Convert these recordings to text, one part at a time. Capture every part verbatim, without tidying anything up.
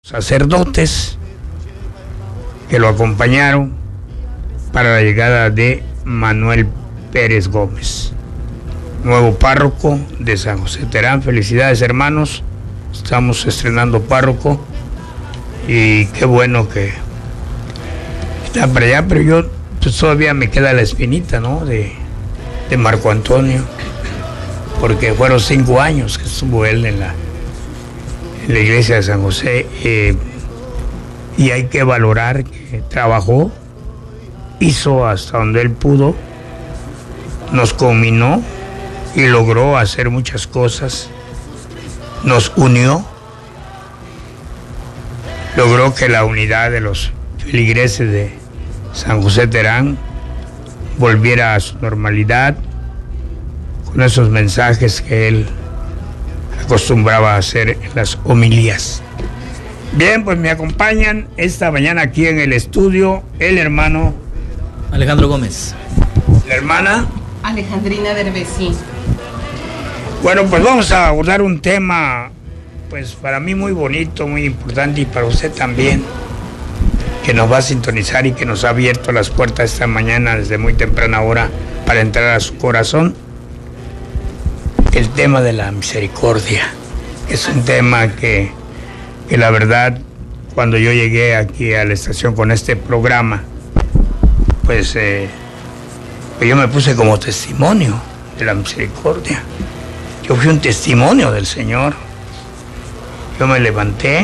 sacerdotes que lo acompañaron para la llegada de Manuel Pérez Gómez, nuevo párroco de San José Terán. Felicidades, hermanos, estamos estrenando párroco y qué bueno que está para allá, pero yo pues, todavía me queda la espinita, ¿no? De, de Marco Antonio, porque fueron cinco años que estuvo él en la, en la iglesia de San José, eh, y hay que valorar que trabajó, hizo hasta donde él pudo, nos combinó y logró hacer muchas cosas, nos unió, logró que la unidad de los feligreses de San José Terán volviera a su normalidad con esos mensajes que él acostumbraba a hacer en las homilías. Bien, pues me acompañan esta mañana aquí en el estudio el hermano Alejandro Gómez, la hermana Alejandrina Derbesí. Bueno, pues vamos a abordar un tema, pues para mí muy bonito, muy importante y para usted también, que nos va a sintonizar y que nos ha abierto las puertas esta mañana desde muy temprana hora para entrar a su corazón. El tema de la misericordia es un tema que, que la verdad, cuando yo llegué aquí a la estación con este programa, pues, eh, pues yo me puse como testimonio de la misericordia. Yo fui un testimonio del Señor. Yo me levanté,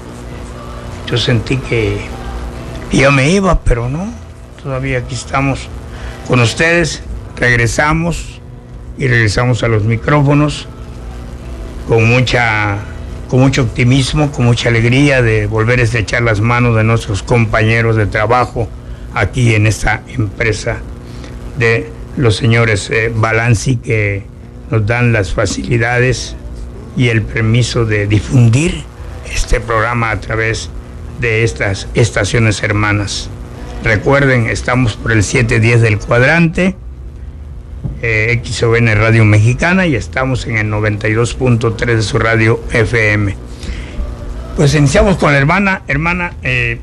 yo sentí que yo me iba, pero no, todavía aquí estamos con ustedes, regresamos y regresamos a los micrófonos con mucha, con mucho optimismo, con mucha alegría de volver a estrechar las manos de nuestros compañeros de trabajo aquí en esta empresa de los señores eh, Balanci, que nos dan las facilidades y el permiso de difundir este programa a través de estas estaciones hermanas. Recuerden, estamos por el setecientos diez del cuadrante, eh, X O N Radio Mexicana, y estamos en el noventa y dos punto tres de su radio F M. Pues iniciamos con la hermana. Hermana, eh,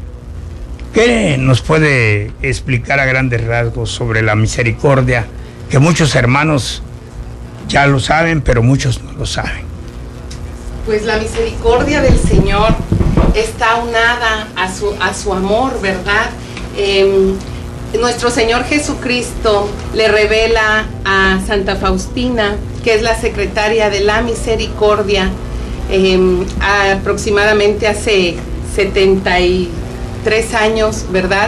¿qué nos puede explicar a grandes rasgos sobre la misericordia? Que muchos hermanos ya lo saben, pero muchos no lo saben. Pues la misericordia del Señor está unada a su, a su amor, ¿verdad? Eh, nuestro Señor Jesucristo le revela a Santa Faustina, que es la secretaria de la misericordia, eh, aproximadamente hace setenta y tres años, ¿verdad?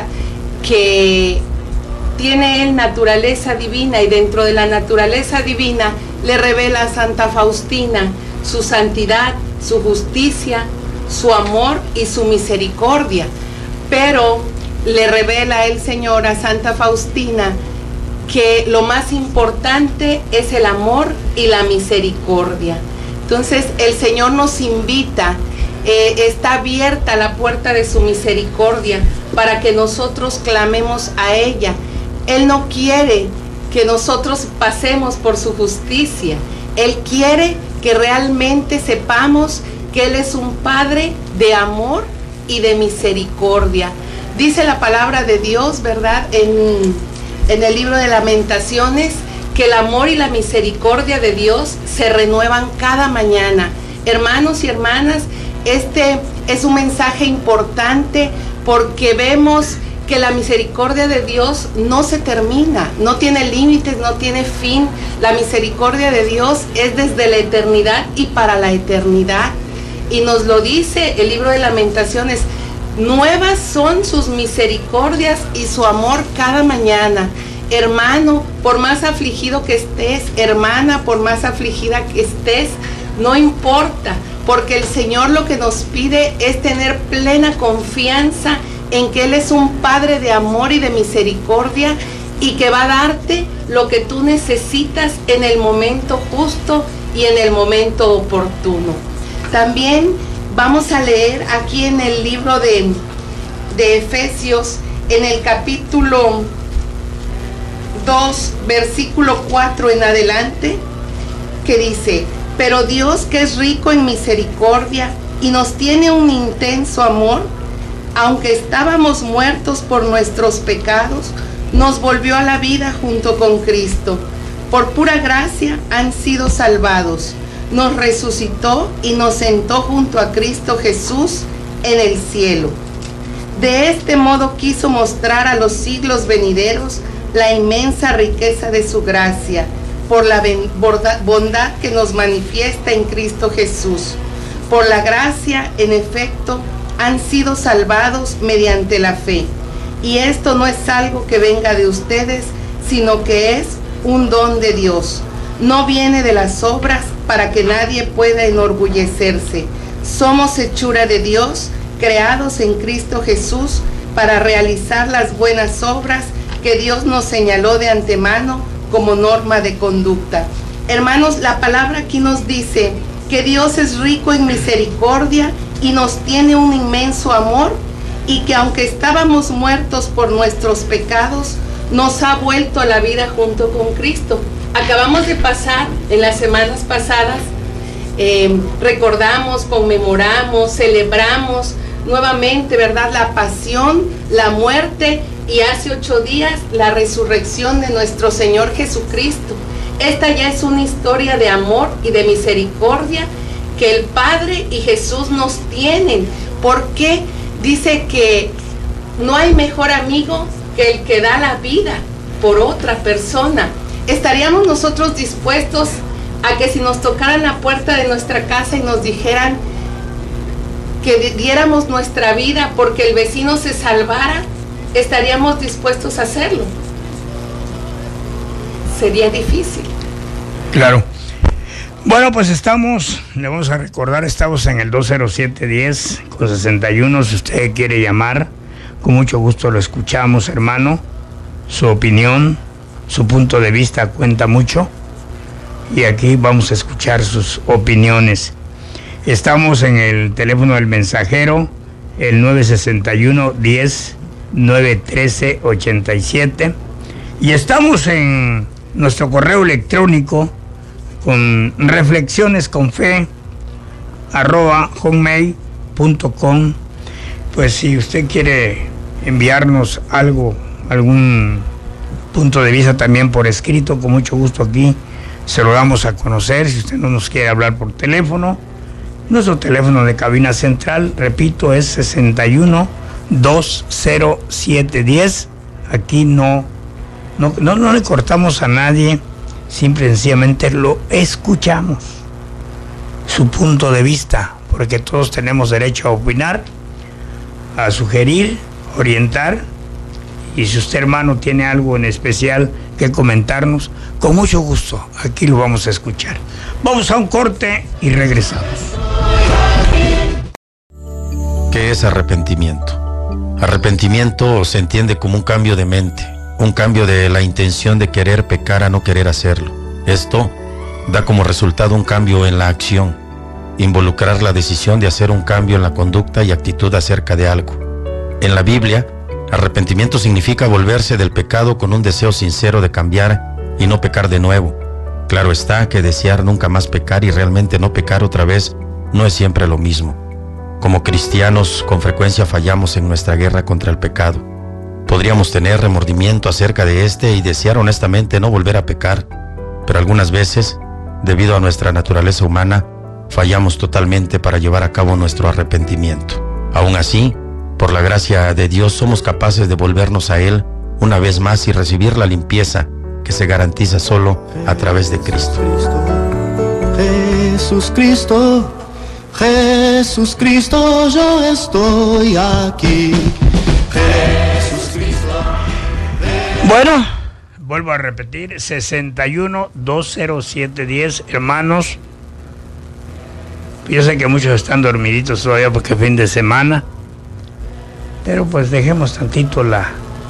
Que tiene él naturaleza divina, y dentro de la naturaleza divina le revela a Santa Faustina su santidad, su justicia, su amor y su misericordia. Pero le revela el Señor a Santa Faustina que lo más importante es el amor y la misericordia. Entonces el Señor nos invita, eh, está abierta la puerta de su misericordia para que nosotros clamemos a ella. Él no quiere que nosotros pasemos por su justicia. Él quiere que realmente sepamos que Él es un Padre de amor y de misericordia. Dice la palabra de Dios, ¿verdad? En, en el libro de Lamentaciones, que el amor y la misericordia de Dios se renuevan cada mañana. Hermanos y hermanas, este es un mensaje importante porque vemos que la misericordia de Dios no se termina, no tiene límites, no tiene fin. La misericordia de Dios es desde la eternidad y para la eternidad. Y nos lo dice el libro de Lamentaciones: nuevas son sus misericordias y su amor cada mañana. Hermano, por más afligido que estés, hermana, por más afligida que estés, no importa, porque el Señor lo que nos pide es tener plena confianza en que Él es un Padre de amor y de misericordia, y que va a darte lo que tú necesitas en el momento justo y en el momento oportuno. También vamos a leer aquí en el libro de, de Efesios, en el capítulo dos, versículo cuatro en adelante, que dice: pero Dios, que es rico en misericordia y nos tiene un intenso amor. Aunque estábamos muertos por nuestros pecados, nos volvió a la vida junto con Cristo. Por pura gracia han sido salvados. Nos resucitó y nos sentó junto a Cristo Jesús en el cielo. De este modo quiso mostrar a los siglos venideros la inmensa riqueza de su gracia, por la bondad que nos manifiesta en Cristo Jesús. Por la gracia, en efecto, han sido salvados mediante la fe. Y esto no es algo que venga de ustedes, sino que es un don de Dios. No viene de las obras para que nadie pueda enorgullecerse. Somos hechura de Dios, creados en Cristo Jesús para realizar las buenas obras que Dios nos señaló de antemano como norma de conducta. Hermanos, la palabra aquí nos dice que Dios es rico en misericordia y nos tiene un inmenso amor, y que aunque estábamos muertos por nuestros pecados, nos ha vuelto a la vida junto con Cristo. Acabamos de pasar en las semanas pasadas, eh, recordamos, conmemoramos, celebramos nuevamente, ¿verdad?, la pasión, la muerte y hace ocho días la resurrección de nuestro Señor Jesucristo. Esta ya es una historia de amor y de misericordia que el Padre y Jesús nos tienen, porque dice que no hay mejor amigo que el que da la vida por otra persona. ¿Estaríamos nosotros dispuestos a que si nos tocaran la puerta de nuestra casa y nos dijeran que diéramos nuestra vida porque el vecino se salvara? ¿Estaríamos dispuestos a hacerlo? Sería difícil. Claro. Bueno, pues estamos, le vamos a recordar, estamos en el dos cero siete diez con sesenta y uno, si usted quiere llamar, con mucho gusto lo escuchamos, hermano. Su opinión, su punto de vista cuenta mucho y aquí vamos a escuchar sus opiniones. Estamos en el teléfono del mensajero, el nueve sesenta y uno, diez, nueve trece, ochenta y siete, y estamos en nuestro correo electrónico con reflexiones con fe arroba hotmail punto com. Pues si usted quiere enviarnos algo, algún punto de vista también por escrito, con mucho gusto aquí se lo damos a conocer. Si usted no nos quiere hablar por teléfono, nuestro teléfono de cabina central, repito, es sesenta y uno, dos cero siete diez. Aquí no, no, no, no le cortamos a nadie, simple y sencillamente lo escuchamos, su punto de vista, porque todos tenemos derecho a opinar, a sugerir, orientar, y si usted, hermano, tiene algo en especial que comentarnos, con mucho gusto, aquí lo vamos a escuchar. Vamos a un corte y regresamos. ¿Qué es arrepentimiento? Arrepentimiento se entiende como un cambio de mente, un cambio de la intención de querer pecar a no querer hacerlo. Esto da como resultado un cambio en la acción, involucrar la decisión de hacer un cambio en la conducta y actitud acerca de algo. En la Biblia, arrepentimiento significa volverse del pecado con un deseo sincero de cambiar y no pecar de nuevo. Claro está que desear nunca más pecar y realmente no pecar otra vez no es siempre lo mismo. Como cristianos, con frecuencia fallamos en nuestra guerra contra el pecado. Podríamos tener remordimiento acerca de este y desear honestamente no volver a pecar, pero algunas veces, debido a nuestra naturaleza humana, fallamos totalmente para llevar a cabo nuestro arrepentimiento. Aún así, por la gracia de Dios somos capaces de volvernos a Él una vez más y recibir la limpieza que se garantiza solo a través de Cristo. Jesús Cristo, Jesús Cristo, yo estoy aquí. Jesús Cristo. Bueno, vuelvo a repetir, sesenta y uno, dos cero siete diez, hermanos. Yo sé que muchos están dormiditos todavía porque es fin de semana, pero pues dejemos tantito la,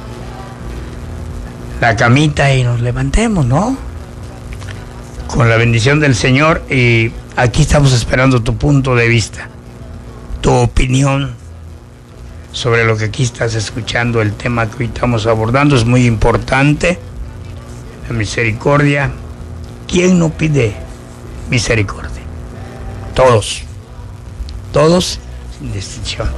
la camita y nos levantemos, ¿no? Con la bendición del Señor, y aquí estamos esperando tu punto de vista, tu opinión sobre lo que aquí estás escuchando. El tema que hoy estamos abordando es muy importante, la misericordia. ¿Quién no pide misericordia? Todos, todos sin distinción.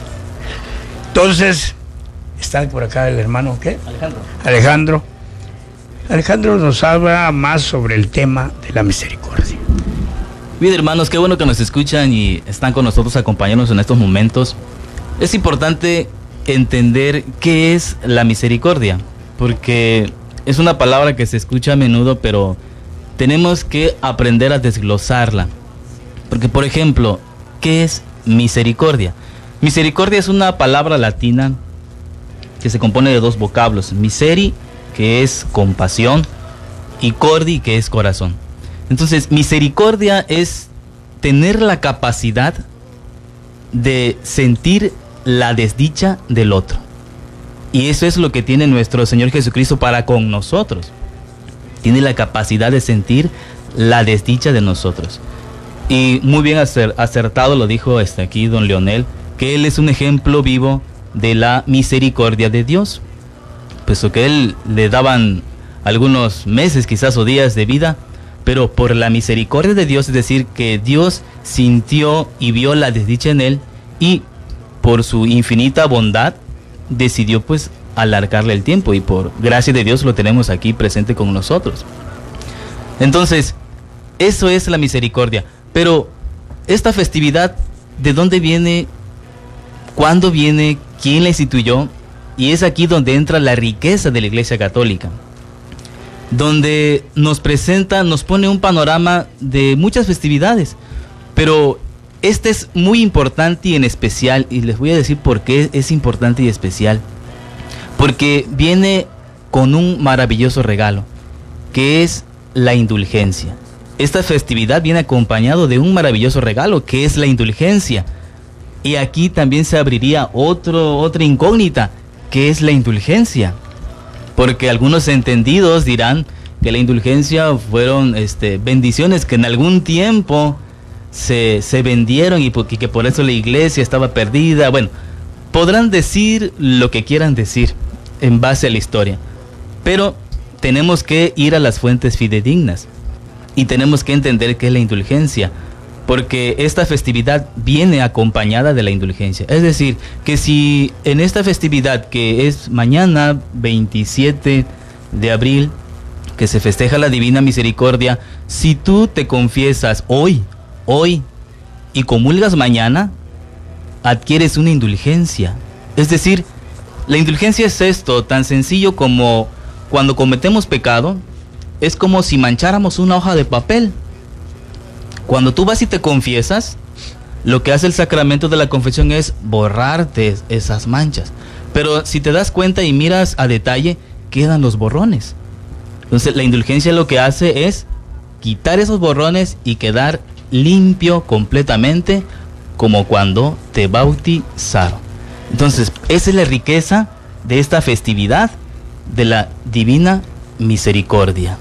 Entonces, está por acá el hermano, ¿qué? Alejandro. Alejandro. Alejandro nos habla más sobre el tema de la misericordia. Bien, hermanos, qué bueno que nos escuchan y están con nosotros acompañándonos en estos momentos. Es importante entender qué es la misericordia, porque es una palabra que se escucha a menudo, pero tenemos que aprender a desglosarla. Porque, por ejemplo, ¿qué es misericordia? Misericordia es una palabra latina que se compone de dos vocablos: miseri, que es compasión, y cordi, que es corazón. Entonces, misericordia es tener la capacidad de sentir la desdicha del otro. Y eso es lo que tiene nuestro Señor Jesucristo para con nosotros. Tiene la capacidad de sentir la desdicha de nosotros. Y muy bien acertado lo dijo este aquí don Leonel, que él es un ejemplo vivo de la misericordia de Dios, puesto que él le daban algunos meses quizás o días de vida, pero por la misericordia de Dios, es decir, que Dios sintió y vio la desdicha en él, y por su infinita bondad decidió pues alargarle el tiempo, y por gracia de Dios lo tenemos aquí presente con nosotros. Entonces, eso es la misericordia. Pero esta festividad, ¿de dónde viene? ¿Cuándo viene? ¿Quién la instituyó? Y es aquí donde entra la riqueza de la Iglesia Católica, donde nos presenta, nos pone un panorama de muchas festividades, pero este es muy importante y en especial, y les voy a decir por qué es importante y especial, porque viene con un maravilloso regalo, que es la indulgencia. Esta festividad viene acompañado de un maravilloso regalo, que es la indulgencia. Y aquí también se abriría otro, otra incógnita, que es la indulgencia. Porque algunos entendidos dirán que la indulgencia fueron este, bendiciones que en algún tiempo se, se vendieron y, y que por eso la iglesia estaba perdida. Bueno, podrán decir lo que quieran decir en base a la historia, pero tenemos que ir a las fuentes fidedignas y tenemos que entender qué es la indulgencia, porque esta festividad viene acompañada de la indulgencia. Es decir, que si en esta festividad, que es mañana veintisiete de abril, que se festeja la Divina Misericordia, si tú te confiesas hoy, hoy, y comulgas mañana, adquieres una indulgencia. Es decir, la indulgencia es esto, tan sencillo como cuando cometemos pecado, es como si mancháramos una hoja de papel. Cuando tú vas y te confiesas, lo que hace el sacramento de la confesión es borrarte esas manchas. Pero si te das cuenta y miras a detalle, quedan los borrones. Entonces la indulgencia lo que hace es quitar esos borrones y quedar limpio completamente, como cuando te bautizaron. Entonces, esa es la riqueza de esta festividad de la Divina Misericordia.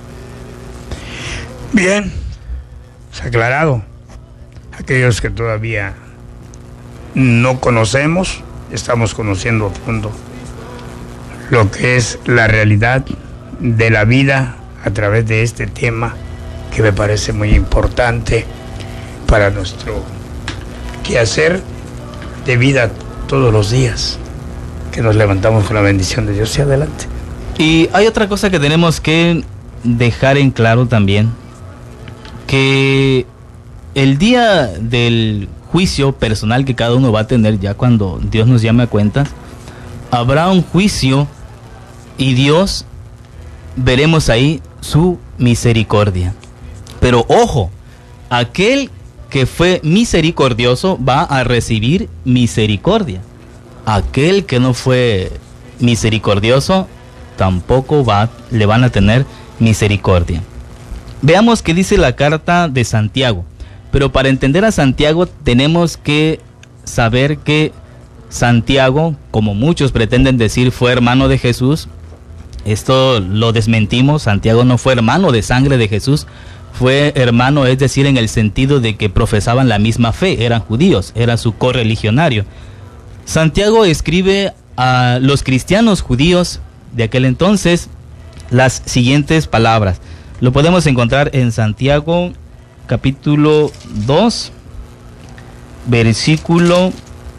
Bien, se ha aclarado. Aquellos que todavía no conocemos, estamos conociendo a fondo lo que es la realidad de la vida a través de este tema, que me parece muy importante para nuestro quehacer de vida todos los días, que nos levantamos con la bendición de Dios y adelante. Y hay otra cosa que tenemos que dejar en claro también, que el día del juicio personal que cada uno va a tener ya cuando Dios nos llame a cuentas, habrá un juicio y Dios veremos ahí su misericordia. Pero ojo, aquel que fue misericordioso va a recibir misericordia. Aquel que no fue misericordioso tampoco va, le van a tener misericordia. Veamos qué dice la carta de Santiago. Pero para entender a Santiago tenemos que saber que Santiago, como muchos pretenden decir, fue hermano de Jesús. Esto lo desmentimos. Santiago no fue hermano de sangre de Jesús. Fue hermano, es decir, en el sentido de que profesaban la misma fe, eran judíos, era su correligionario. Santiago escribe a los cristianos judíos de aquel entonces las siguientes palabras. Lo podemos encontrar en Santiago capítulo dos, versículo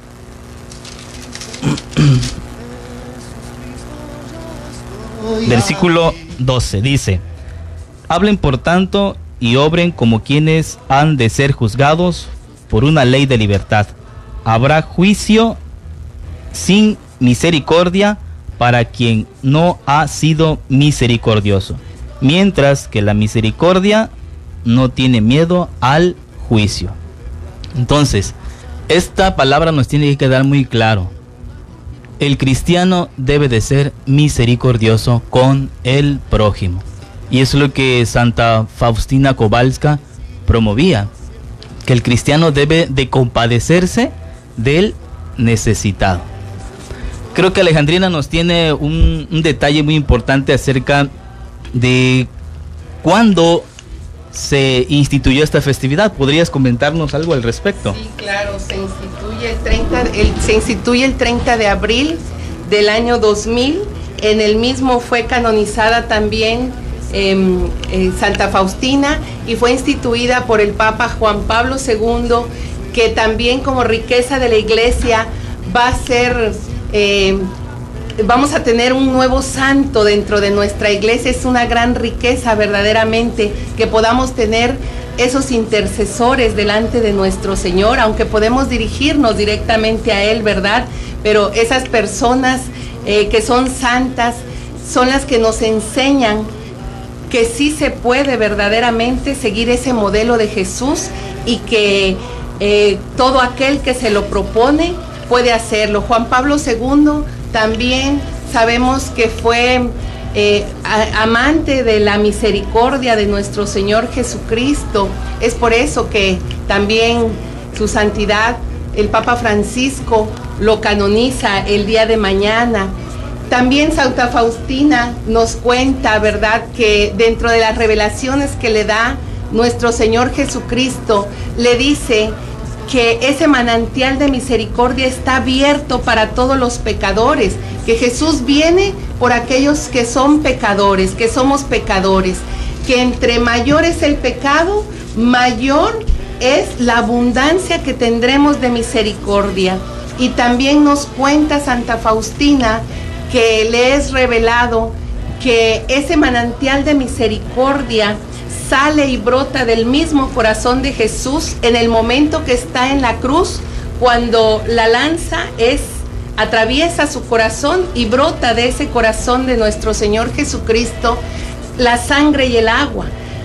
versículo doce, dice: hablen por tanto y obren como quienes han de ser juzgados por una ley de libertad. Habrá juicio sin misericordia para quien no ha sido misericordioso, mientras que la misericordia no tiene miedo al juicio. Entonces, esta palabra nos tiene que quedar muy claro. El cristiano debe de ser misericordioso con el prójimo. Y eso es lo que Santa Faustina Kowalska promovía, que el cristiano debe de compadecerse del necesitado. Creo que Alejandrina nos tiene un, un detalle muy importante acerca de cuándo se instituyó esta festividad. ¿Podrías comentarnos algo al respecto? Sí, claro, se instituye el treinta, el, se instituye el treinta de abril del año dos mil. En el mismo fue canonizada también eh, eh, Santa Faustina, y fue instituida por el Papa Juan Pablo segundo, que también como riqueza de la Iglesia va a ser, eh, vamos a tener un nuevo santo dentro de nuestra Iglesia. Es una gran riqueza verdaderamente que podamos tener esos intercesores delante de nuestro Señor, aunque podemos dirigirnos directamente a Él, ¿verdad? Pero esas personas eh, que son santas son las que nos enseñan que sí se puede verdaderamente seguir ese modelo de Jesús, y que eh, todo aquel que se lo propone puede hacerlo. Juan Pablo segundo también sabemos que fue eh, a, amante de la misericordia de nuestro Señor Jesucristo. Es por eso que también su santidad, el Papa Francisco, lo canoniza el día de mañana. También Santa Faustina nos cuenta, ¿verdad?, que dentro de las revelaciones que le da nuestro Señor Jesucristo, le dice que ese manantial de misericordia está abierto para todos los pecadores, que Jesús viene por aquellos que son pecadores, que somos pecadores, que entre mayor es el pecado, mayor es la abundancia que tendremos de misericordia. Y también nos cuenta Santa Faustina que le es revelado que ese manantial de misericordia sale y brota del mismo corazón de Jesús en el momento que está en la cruz, cuando la lanza es, atraviesa su corazón y brota de ese corazón de nuestro Señor Jesucristo la sangre y el agua.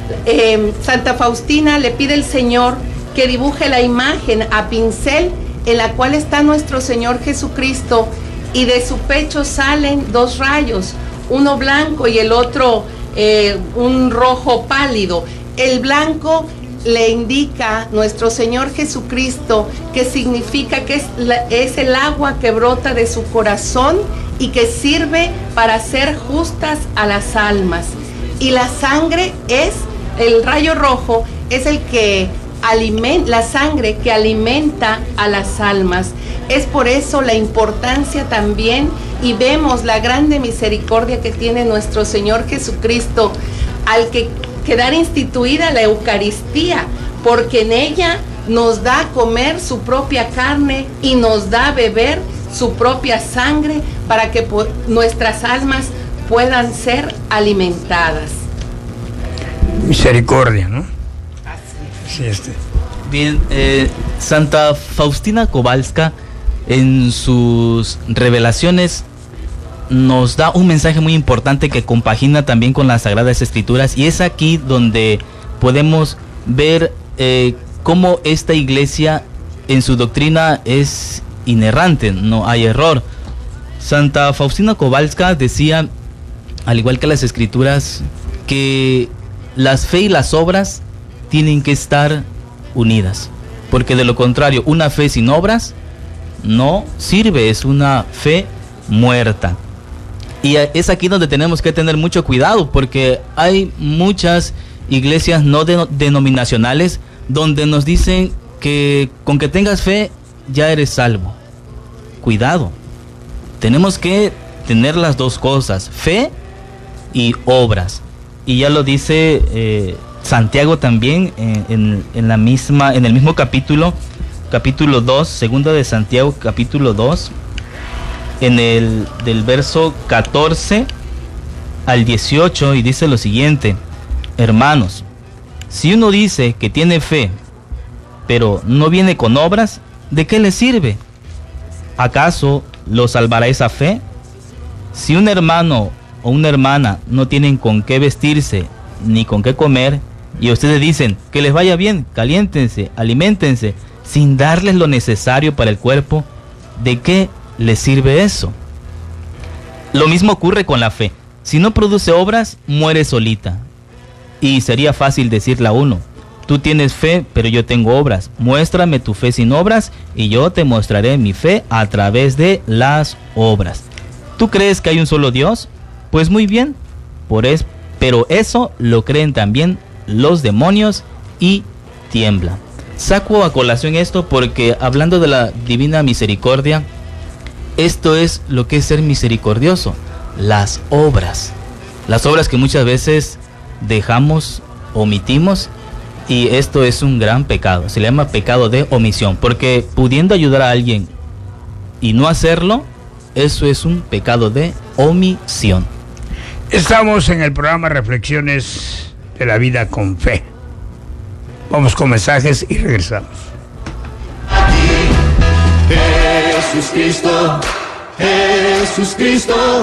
Eh, Santa Faustina le pide al Señor que dibuje la imagen a pincel en la cual está nuestro Señor Jesucristo, y de su pecho salen dos rayos, uno blanco y el otro eh, un rojo pálido. El blanco le indica nuestro Señor Jesucristo, que significa que es, la, es el agua que brota de su corazón y que sirve para hacer justas a las almas. Y la sangre es, el rayo rojo es el que alimenta, la sangre que alimenta a las almas. Es por eso la importancia también, y vemos la grande misericordia que tiene nuestro Señor Jesucristo al que quedar instituida la Eucaristía, porque en ella nos da a comer su propia carne y nos da a beber su propia sangre, para que nuestras almas puedan ser alimentadas. Misericordia, ¿no? Sí, este. Bien, eh, Santa Faustina Kowalska en sus revelaciones nos da un mensaje muy importante que compagina también con las Sagradas Escrituras, y es aquí donde podemos ver eh, cómo esta iglesia en su doctrina es inerrante, no hay error. Santa Faustina Kowalska decía, al igual que las Escrituras, que las fe y las obras tienen que estar unidas, porque de lo contrario, una fe sin obras no sirve, es una fe muerta. Y es aquí donde tenemos que tener mucho cuidado, porque hay muchas iglesias no de, denominacionales donde nos dicen que con que tengas fe ya eres salvo. Cuidado, tenemos que tener las dos cosas, fe y obras. Y ya lo dice eh, Santiago también en, en, en la misma, en el mismo capítulo capítulo dos, segunda de Santiago, capítulo dos, en el del verso catorce al dieciocho, y dice lo siguiente: hermanos, si uno dice que tiene fe, pero no viene con obras, ¿de qué le sirve? ¿Acaso lo salvará esa fe? Si un hermano o una hermana no tienen con qué vestirse ni con qué comer, y ustedes dicen que les vaya bien, caliéntense, aliméntense, sin darles lo necesario para el cuerpo, ¿de qué les sirve eso? Lo mismo ocurre con la fe. Si no produce obras, muere solita. Y sería fácil decirle a uno: tú tienes fe, pero yo tengo obras. Muéstrame tu fe sin obras y yo te mostraré mi fe a través de las obras. ¿Tú crees que hay un solo Dios? Pues muy bien, por es, pero eso lo creen también los demonios y tiemblan. Saco a colación esto porque, hablando de la divina misericordia, esto es lo que es ser misericordioso: las obras. Las obras que muchas veces dejamos, omitimos, y esto es un gran pecado. Se le llama pecado de omisión, porque pudiendo ayudar a alguien y no hacerlo, eso es un pecado de omisión. Estamos en el programa Reflexiones de la Vida con Fe. Vamos con mensajes y regresamos. Jesús Cristo, Jesús Cristo,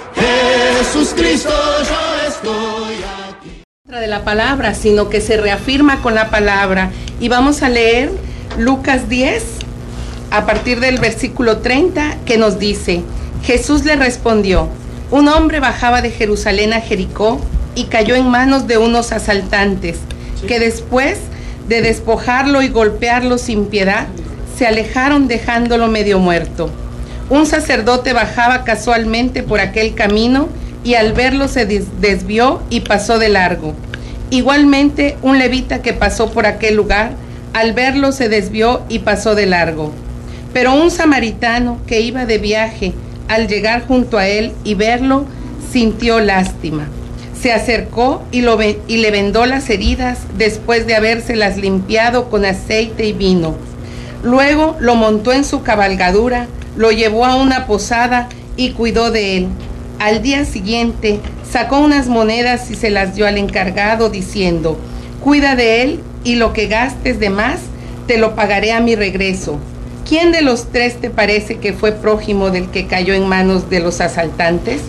Jesús Cristo, yo estoy aquí. De la palabra, sino que se reafirma con la palabra. Y vamos a leer Lucas diez, a partir del versículo treinta, que nos dice: Jesús le respondió: un hombre bajaba de Jerusalén a Jericó y cayó en manos de unos asaltantes, que después de despojarlo y golpearlo sin piedad, se alejaron dejándolo medio muerto. Un sacerdote bajaba casualmente por aquel camino y al verlo se desvió y pasó de largo. Igualmente, un levita que pasó por aquel lugar, al verlo se desvió y pasó de largo. Pero un samaritano que iba de viaje, al llegar junto a él y verlo, sintió lástima. Se acercó y, lo ve- y le vendó las heridas después de habérselas limpiado con aceite y vino. Luego lo montó en su cabalgadura, lo llevó a una posada y cuidó de él. Al día siguiente sacó unas monedas y se las dio al encargado, diciendo: cuida de él y lo que gastes de más te lo pagaré a mi regreso. ¿Quién de los tres te parece que fue prójimo del que cayó en manos de los asaltantes?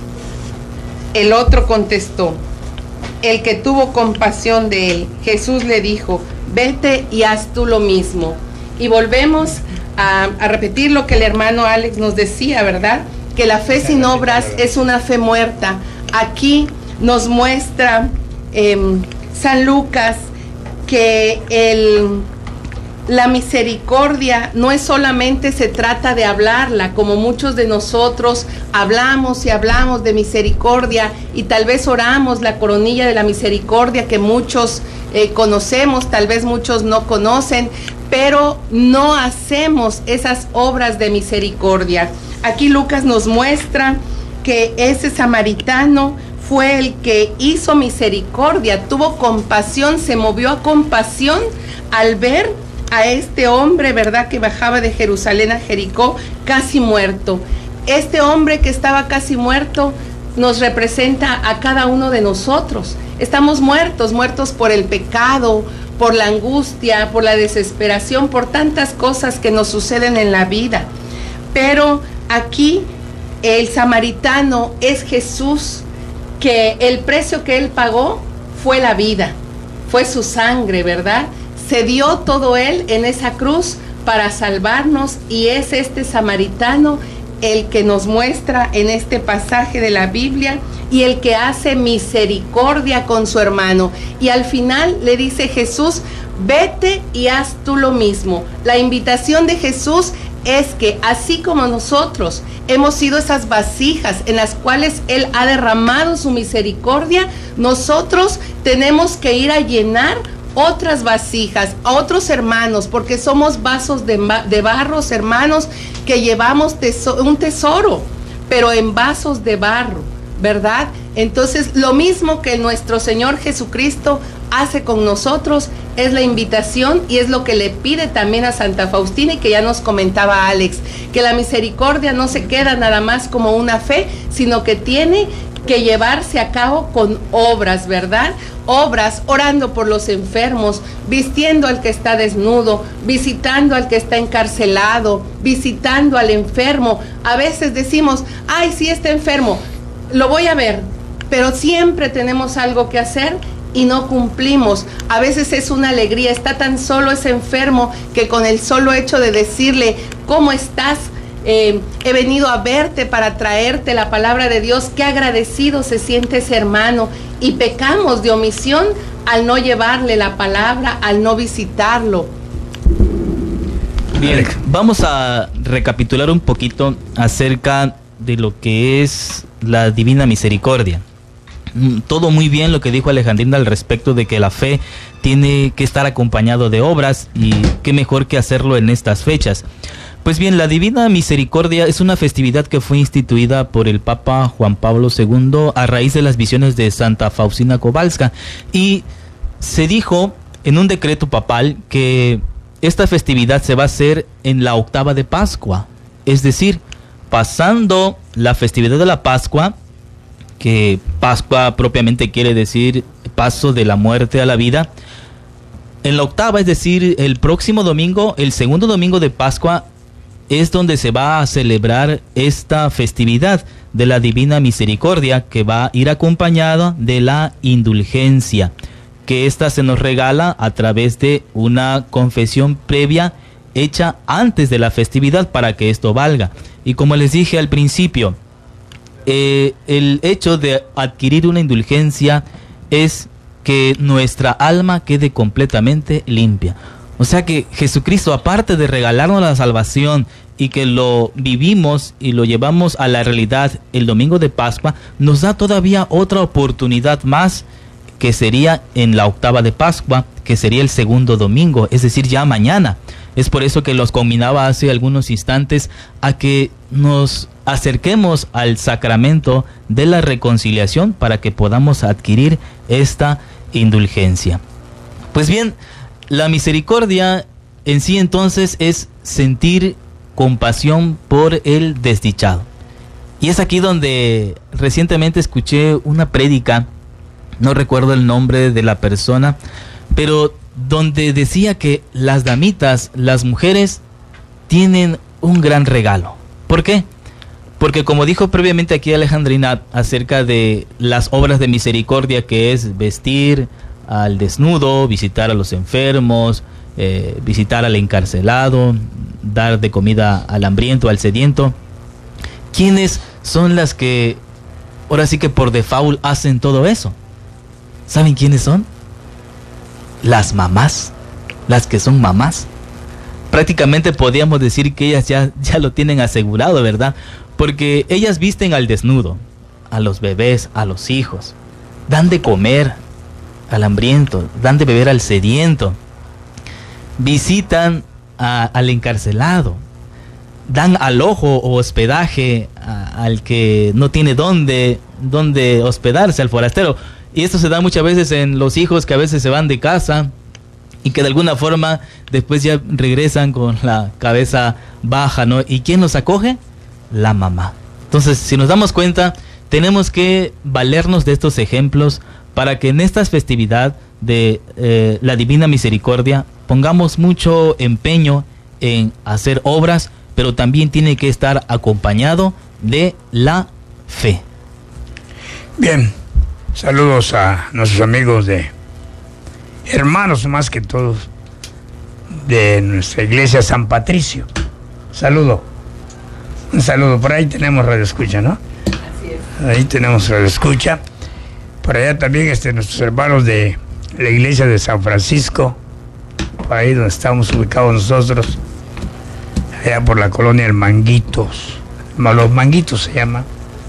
El otro contestó: el que tuvo compasión de él. Jesús le dijo: vete y haz tú lo mismo. Y volvemos a, a repetir lo que el hermano Alex nos decía, ¿verdad? Que la fe sin obras es una fe muerta. Aquí nos muestra eh, San Lucas que el... la misericordia no es solamente se trata de hablarla, como muchos de nosotros hablamos y hablamos de misericordia y tal vez oramos la coronilla de la misericordia que muchos eh, conocemos, tal vez muchos no conocen, pero no hacemos esas obras de misericordia. Aquí Lucas nos muestra que ese samaritano fue el que hizo misericordia, tuvo compasión, se movió a compasión al ver a este hombre, ¿verdad?, que bajaba de Jerusalén a Jericó casi muerto. Este hombre que estaba casi muerto nos representa a cada uno de nosotros. Estamos muertos, muertos por el pecado, por la angustia, por la desesperación, por tantas cosas que nos suceden en la vida. Pero aquí el samaritano es Jesús, que el precio que él pagó fue la vida, fue su sangre, ¿verdad? Se dio todo él en esa cruz para salvarnos, y es este samaritano el que nos muestra en este pasaje de la Biblia y el que hace misericordia con su hermano. Y al final le dice Jesús: vete y haz tú lo mismo. La invitación de Jesús es que así como nosotros hemos sido esas vasijas en las cuales Él ha derramado su misericordia, nosotros tenemos que ir a llenar otras vasijas, a otros hermanos, porque somos vasos de, de barros, hermanos, que llevamos teso- un tesoro, pero en vasos de barro, ¿verdad? Entonces, lo mismo que nuestro Señor Jesucristo hace con nosotros es la invitación y es lo que le pide también a Santa Faustina, y que ya nos comentaba Alex, que la misericordia no se queda nada más como una fe, sino que tiene que llevarse a cabo con obras, ¿verdad? Obras, orando por los enfermos, vistiendo al que está desnudo, visitando al que está encarcelado, visitando al enfermo. A veces decimos, ay, sí está enfermo, lo voy a ver, pero siempre tenemos algo que hacer y no cumplimos. A veces es una alegría, está tan solo ese enfermo que con el solo hecho de decirle, ¿cómo estás? Eh, he venido a verte para traerte la palabra de Dios. Qué agradecido se siente ese hermano, y pecamos de omisión al no llevarle la palabra, al no visitarlo. Bien, vamos a recapitular un poquito acerca de lo que es la Divina Misericordia. Todo muy bien lo que dijo Alejandrina al respecto de que la fe tiene que estar acompañado de obras, y qué mejor que hacerlo en estas fechas. Pues bien, la Divina Misericordia es una festividad que fue instituida por el Papa Juan Pablo segundo a raíz de las visiones de Santa Faustina Kowalska, y se dijo en un decreto papal que esta festividad se va a hacer en la octava de Pascua, es decir, pasando la festividad de la Pascua, que Pascua propiamente quiere decir paso de la muerte a la vida. En la octava, es decir, el próximo domingo, el segundo domingo de Pascua, es donde se va a celebrar esta festividad de la Divina Misericordia, que va a ir acompañada de la indulgencia, que esta se nos regala a través de una confesión previa hecha antes de la festividad para que esto valga. Y como les dije al principio, eh, el hecho de adquirir una indulgencia es que nuestra alma quede completamente limpia. O sea que Jesucristo, aparte de regalarnos la salvación y que lo vivimos y lo llevamos a la realidad el domingo de Pascua, nos da todavía otra oportunidad más, que sería en la octava de Pascua, que sería el segundo domingo, es decir, ya mañana. Es por eso que los combinaba hace algunos instantes a que nos acerquemos al sacramento de la reconciliación para que podamos adquirir esta indulgencia. Pues bien, la misericordia en sí entonces es sentir compasión por el desdichado. Y es aquí donde recientemente escuché una prédica, no recuerdo el nombre de la persona, pero donde decía que las damitas, las mujeres, tienen un gran regalo. ¿Por qué? Porque como dijo previamente aquí Alejandrina acerca de las obras de misericordia, que es vestir al desnudo, visitar a los enfermos, eh, visitar al encarcelado, dar de comida al hambriento, al sediento. ¿Quiénes son las que ahora sí que por default hacen todo eso? ¿Saben quiénes son? Las mamás, las que son mamás. Prácticamente podríamos decir que ellas ya, ya lo tienen asegurado, ¿verdad? Porque ellas visten al desnudo, a los bebés, a los hijos, dan de comer al hambriento, dan de beber al sediento, visitan a, al encarcelado, dan alojo o hospedaje a, al que no tiene dónde, dónde hospedarse, al forastero. Y esto se da muchas veces en los hijos que a veces se van de casa y que de alguna forma después ya regresan con la cabeza baja, ¿no? ¿Y quién los acoge? La mamá. Entonces, si nos damos cuenta, tenemos que valernos de estos ejemplos para que en esta festividad de eh, la Divina Misericordia pongamos mucho empeño en hacer obras, pero también tiene que estar acompañado de la fe. Bien, saludos a nuestros amigos de hermanos, más que todos, de nuestra iglesia San Patricio. Saludo. Un saludo. Por ahí tenemos radio escucha, ¿no? Así es. Ahí tenemos radio escucha. Por allá también este, nuestros hermanos de la iglesia de San Francisco, por ahí donde estamos ubicados nosotros, allá por la colonia del Manguitos, Los Manguitos se llama.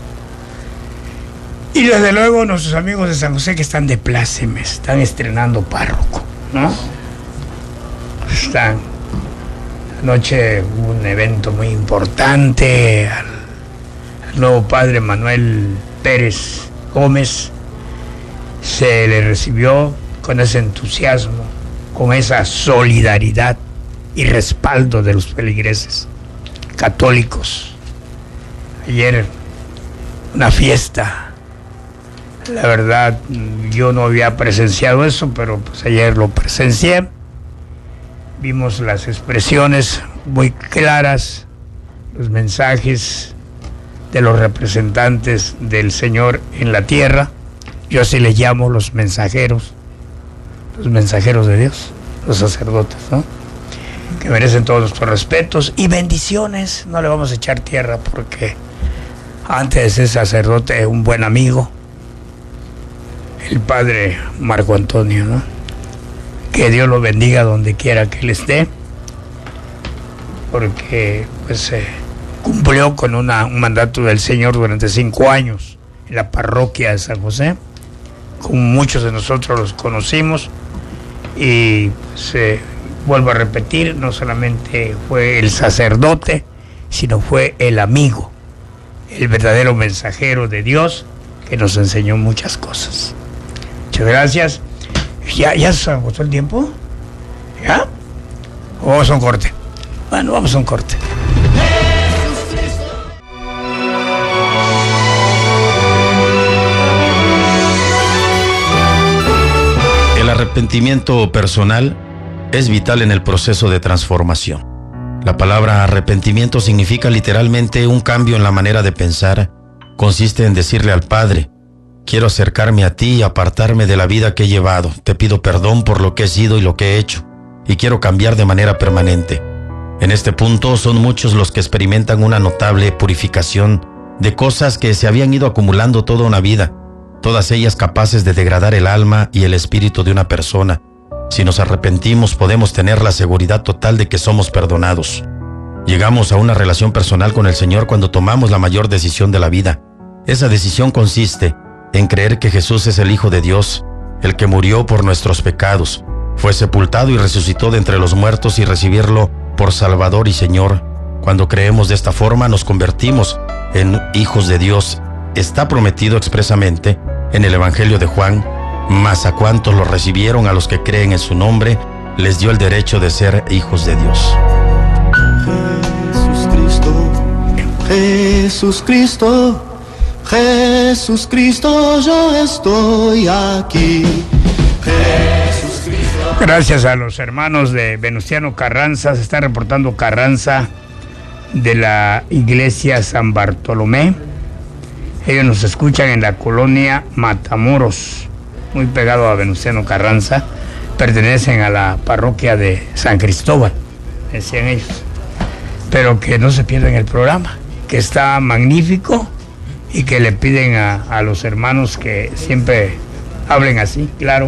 Y desde luego nuestros amigos de San José que están de plácemes, están estrenando párroco, ¿no? Están. Anoche hubo un evento muy importante al, al nuevo padre Manuel Pérez Gómez. Se le recibió con ese entusiasmo, con esa solidaridad y respaldo de los feligreses católicos. Ayer una fiesta, la verdad yo no había presenciado eso, pero pues ayer lo presencié. Vimos las expresiones muy claras, los mensajes de los representantes del Señor en la tierra. Yo así les llamo los mensajeros, los mensajeros de Dios, los sacerdotes, ¿no? Que merecen todos nuestros respetos y bendiciones. No le vamos a echar tierra porque antes de ser sacerdote, un buen amigo, el padre Marco Antonio, ¿no? Que Dios lo bendiga donde quiera que él esté, porque pues eh, cumplió con una, un mandato del Señor durante cinco años en la parroquia de San José, como muchos de nosotros los conocimos, y pues, eh, vuelvo a repetir, no solamente fue el sacerdote, sino fue el amigo, el verdadero mensajero de Dios que nos enseñó muchas cosas. Muchas gracias. ¿Ya, ya se agotó el tiempo? ¿Ya? ¿O vamos a un corte? Bueno, vamos a un corte. El arrepentimiento personal es vital en el proceso de transformación. La palabra arrepentimiento significa literalmente un cambio en la manera de pensar. Consiste en decirle al Padre: quiero acercarme a ti y apartarme de la vida que he llevado. Te pido perdón por lo que he sido y lo que he hecho, y quiero cambiar de manera permanente. En este punto son muchos los que experimentan una notable purificación de cosas que se habían ido acumulando toda una vida, todas ellas capaces de degradar el alma y el espíritu de una persona. Si nos arrepentimos, podemos tener la seguridad total de que somos perdonados. Llegamos a una relación personal con el Señor cuando tomamos la mayor decisión de la vida. Esa decisión consiste en creer que Jesús es el Hijo de Dios, el que murió por nuestros pecados, fue sepultado y resucitó de entre los muertos, y recibirlo por Salvador y Señor. Cuando creemos de esta forma, nos convertimos en hijos de Dios. Está prometido expresamente en el Evangelio de Juan: mas a cuantos lo recibieron, a los que creen en su nombre, les dio el derecho de ser hijos de Dios. Jesús Cristo, Jesús Cristo, Jesús Cristo, yo estoy aquí. Jesús Cristo. Gracias a los hermanos de Venustiano Carranza. Se está reportando Carranza de la iglesia San Bartolomé. Ellos nos escuchan en la colonia Matamoros, muy pegado a Venustiano Carranza. Pertenecen a la parroquia de San Cristóbal, decían ellos. Pero que no se pierdan el programa, que está magnífico, y que le piden a, a los hermanos que siempre hablen así, claro,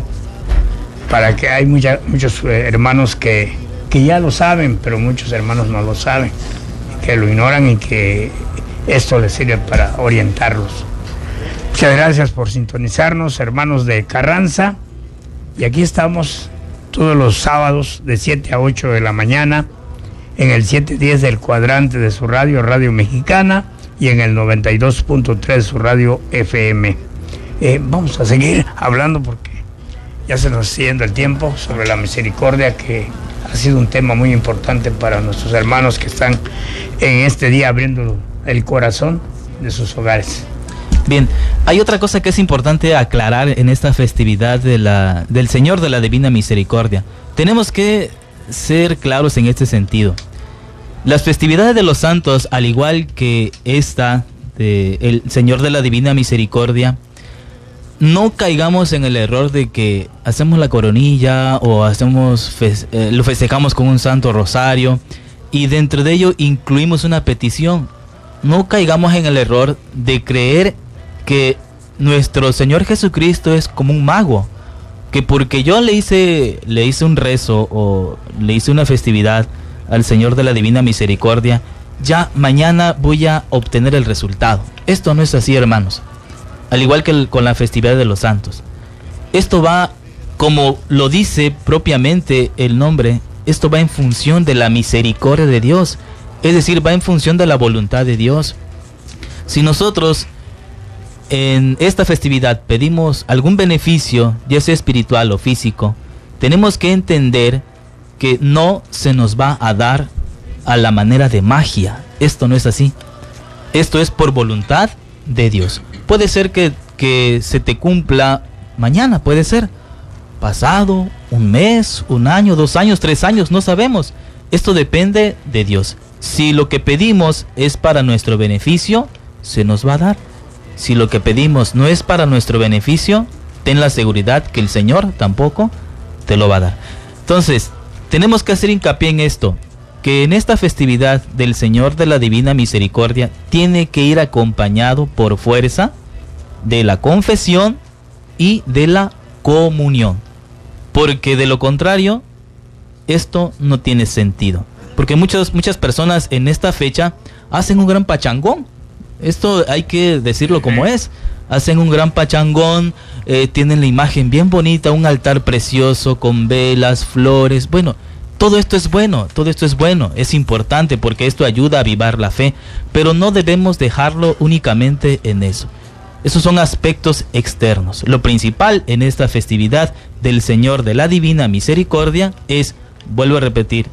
para que hay mucha, muchos eh, hermanos que, que ya lo saben, pero muchos hermanos no lo saben, que lo ignoran, y que esto les sirve para orientarlos. Muchas gracias por sintonizarnos, hermanos de Carranza, y aquí estamos todos los sábados de siete a ocho de la mañana en el setecientos diez del cuadrante de su radio, Radio Mexicana, y en el noventa y dos punto tres de su radio F M. Eh, vamos a seguir hablando porque ya se nos está yendo el tiempo, sobre la misericordia, que ha sido un tema muy importante para nuestros hermanos que están en este día abriendo el corazón de sus hogares. Bien, hay otra cosa que es importante aclarar en esta festividad de la, del Señor de la Divina Misericordia. Tenemos que ser claros en este sentido. Las festividades de los santos, al igual que esta de el Señor de la Divina Misericordia, no caigamos en el error de que hacemos la coronilla o hacemos fe- eh, lo festejamos con un santo rosario y dentro de ello incluimos una petición. No caigamos en el error de creer que nuestro Señor Jesucristo es como un mago, que porque yo le hice le hice un rezo o le hice una festividad al Señor de la Divina Misericordia, ya mañana voy a obtener el resultado. Esto no es así, hermanos. Al igual que el, con la festividad de los santos. Esto va, como lo dice propiamente el nombre, esto va en función de la misericordia de Dios. Es decir, va en función de la voluntad de Dios. Si nosotros en esta festividad pedimos algún beneficio, ya sea espiritual o físico, tenemos que entender que no se nos va a dar a la manera de magia. Esto no es así. Esto es por voluntad de Dios. Puede ser que, que se te cumpla mañana, puede ser pasado, un mes, un año, dos años, tres años, no sabemos. Esto depende de Dios. Si lo que pedimos es para nuestro beneficio, se nos va a dar. Si lo que pedimos no es para nuestro beneficio, ten la seguridad que el Señor tampoco te lo va a dar. Entonces, tenemos que hacer hincapié en esto, que en esta festividad del Señor de la Divina Misericordia tiene que ir acompañado por fuerza de la confesión y de la comunión, porque de lo contrario esto no tiene sentido, porque muchas, muchas personas en esta fecha hacen un gran pachangón. Esto hay que decirlo como es. Hacen un gran pachangón, eh, tienen la imagen bien bonita, un altar precioso con velas, flores. Bueno, todo esto es bueno, todo esto es bueno, es importante porque esto ayuda a avivar la fe, pero no debemos dejarlo únicamente en eso. Esos son aspectos externos. Lo principal en esta festividad del Señor de la Divina Misericordia es, vuelvo a repetir,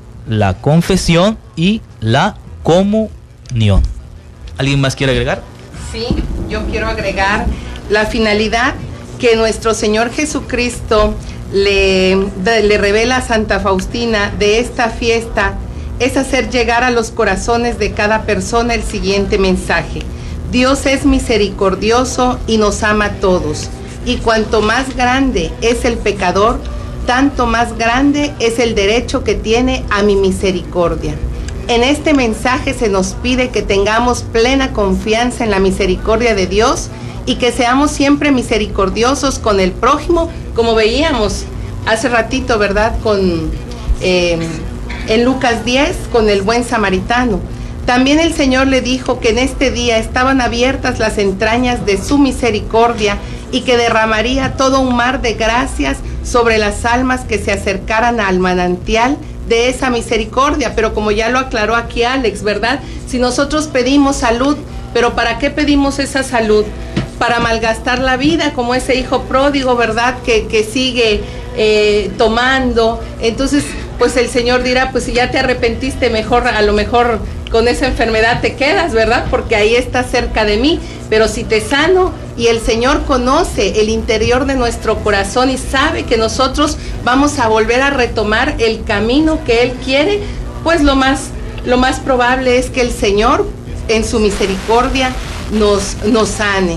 la confesión y la comunión. ¿Alguien más quiere agregar? Sí, yo quiero agregar la finalidad que nuestro Señor Jesucristo le, de, le revela a Santa Faustina de esta fiesta, es hacer llegar a los corazones de cada persona el siguiente mensaje: Dios es misericordioso y nos ama a todos, y cuanto más grande es el pecador, tanto más grande es el derecho que tiene a mi misericordia. En este mensaje se nos pide que tengamos plena confianza en la misericordia de Dios y que seamos siempre misericordiosos con el prójimo, como veíamos hace ratito, ¿verdad? Con, eh, en Lucas diez, con el buen samaritano. También el Señor le dijo que en este día estaban abiertas las entrañas de su misericordia y que derramaría todo un mar de gracias sobre las almas que se acercaran al manantial de esa misericordia. Pero como ya lo aclaró aquí Alex, ¿verdad? Si nosotros pedimos salud, ¿pero para qué pedimos esa salud? Para malgastar la vida, como ese hijo pródigo, ¿verdad? Que, que sigue eh, tomando. Entonces, pues el Señor dirá, pues si ya te arrepentiste, mejor, a lo mejor con esa enfermedad te quedas, ¿verdad? Porque ahí está cerca de mí. Pero si te sano, y el Señor conoce el interior de nuestro corazón y sabe que nosotros vamos a volver a retomar el camino que Él quiere, pues lo más, lo más probable es que el Señor en su misericordia nos, nos sane.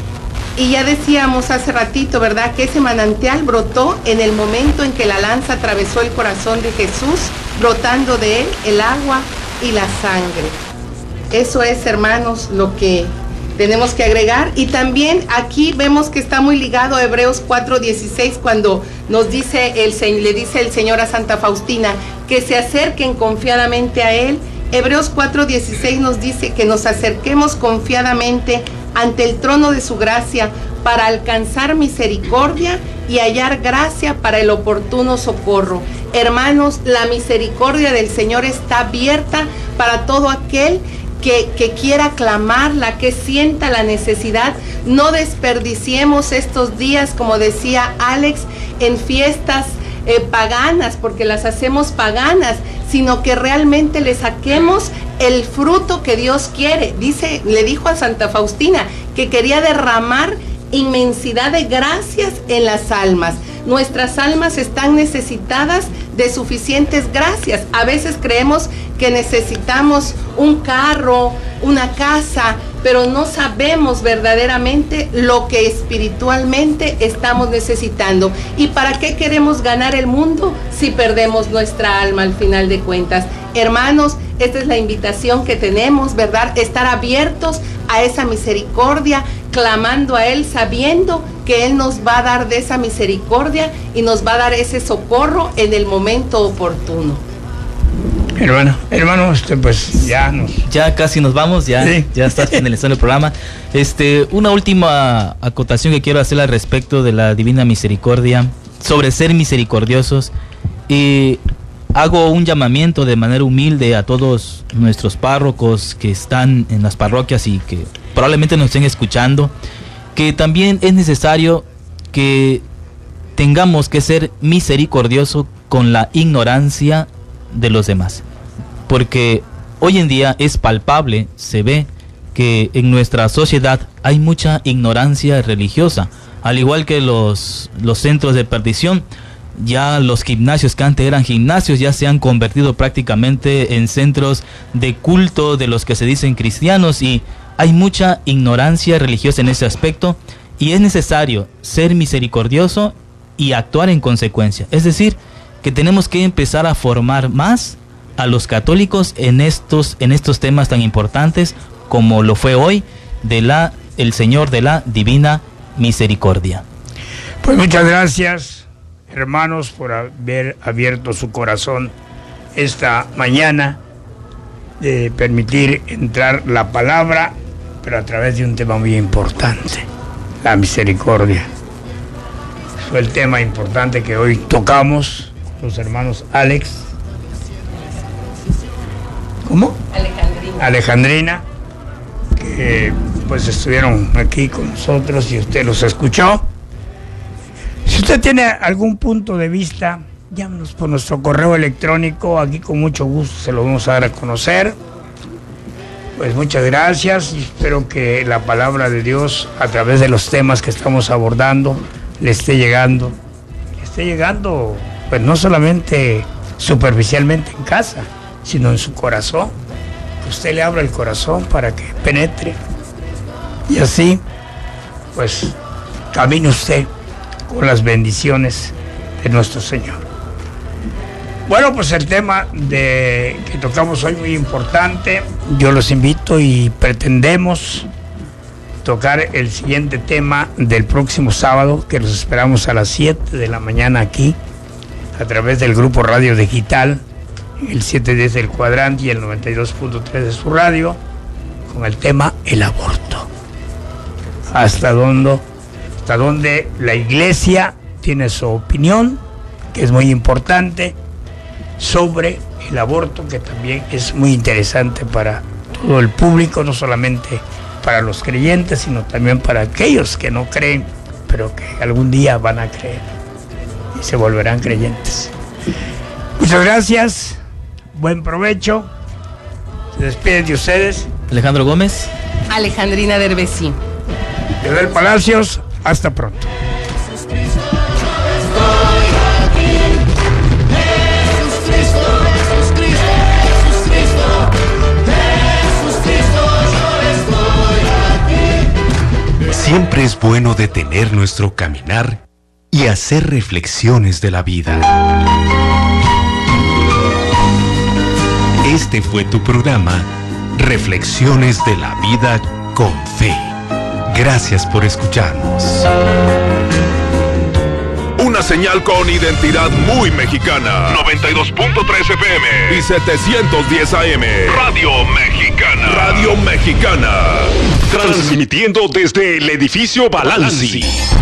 Y ya decíamos hace ratito, ¿verdad?, que ese manantial brotó en el momento en que la lanza atravesó el corazón de Jesús, brotando de él el agua y la sangre. Eso es, hermanos, lo que tenemos que agregar. Y también aquí vemos que está muy ligado a Hebreos cuatro dieciséis, cuando nos dice el, le dice el Señor a Santa Faustina que se acerquen confiadamente a Él. Hebreos cuatro dieciséis nos dice que nos acerquemos confiadamente ante el trono de su gracia para alcanzar misericordia y hallar gracia para el oportuno socorro. Hermanos, la misericordia del Señor está abierta para todo aquel que, que quiera clamarla, que sienta la necesidad. No desperdiciemos estos días, como decía Alex, en fiestas eh, paganas, porque las hacemos paganas, sino que realmente le saquemos el fruto que Dios quiere. Dice, le dijo a Santa Faustina que quería derramar inmensidad de gracias en las almas. Nuestras almas están necesitadas de suficientes gracias. A veces creemos que necesitamos un carro, una casa, pero no sabemos verdaderamente lo que espiritualmente estamos necesitando. ¿Y para qué queremos ganar el mundo si perdemos nuestra alma al final de cuentas? Hermanos, esta es la invitación que tenemos, ¿verdad? Estar abiertos a esa misericordia, clamando a Él, sabiendo que Él nos va a dar de esa misericordia y nos va a dar ese socorro en el momento oportuno. Hermano, hermano, este, pues ya nos... Ya casi nos vamos, ya, sí. ya está finalizando el programa. Este, una última acotación que quiero hacer al respecto de la Divina Misericordia, sobre ser misericordiosos. Y hago un llamamiento de manera humilde a todos nuestros párrocos que están en las parroquias y que probablemente nos estén escuchando, que también es necesario que tengamos que ser misericordiosos con la ignorancia de los demás, porque hoy en día es palpable, se ve que en nuestra sociedad hay mucha ignorancia religiosa, al igual que los, los centros de perdición. Ya los gimnasios que antes eran gimnasios ya se han convertido prácticamente en centros de culto de los que se dicen cristianos, y hay mucha ignorancia religiosa en ese aspecto, y es necesario ser misericordioso y actuar en consecuencia. Es decir, que tenemos que empezar a formar más a los católicos en estos, en estos temas tan importantes como lo fue hoy de la, el Señor de la Divina Misericordia. Pues muchas gracias, hermanos, por haber abierto su corazón esta mañana, de permitir entrar la palabra, pero a través de un tema muy importante, la misericordia. Fue el tema importante que hoy tocamos con los hermanos Alex. ¿Cómo? Alejandrina. Alejandrina, que pues estuvieron aquí con nosotros y usted los escuchó. Si usted tiene algún punto de vista, llámenos por nuestro correo electrónico, aquí con mucho gusto se lo vamos a dar a conocer. Pues muchas gracias y espero que la palabra de Dios a través de los temas que estamos abordando le esté llegando, le esté llegando pues no solamente superficialmente en casa, sino en su corazón. Que usted le abra el corazón para que penetre y así pues camine usted con las bendiciones de nuestro Señor. Bueno, pues el tema de que tocamos hoy muy importante. Yo los invito y pretendemos tocar el siguiente tema del próximo sábado, que los esperamos a las siete de la mañana aquí, a través del grupo Radio Digital, el setecientos diez del cuadrante y el noventa y dos punto tres de su radio, con el tema el aborto. Hasta dónde, hasta dónde la Iglesia tiene su opinión, que es muy importante, sobre el aborto, que también es muy interesante para todo el público, no solamente para los creyentes, sino también para aquellos que no creen, pero que algún día van a creer y se volverán creyentes. Muchas gracias, buen provecho. Se despiden de ustedes Alejandro Gómez, Alejandrina Derbesí. Leonel Palacios, hasta pronto. Siempre es bueno detener nuestro caminar y hacer reflexiones de la vida. Este fue tu programa, Reflexiones de la Vida con Fe. Gracias por escucharnos. Una señal con identidad muy mexicana. noventa y dos punto tres F M y setecientos diez A M. Radio Mexicana. Radio Mexicana. Transmitiendo desde el edificio Balanci.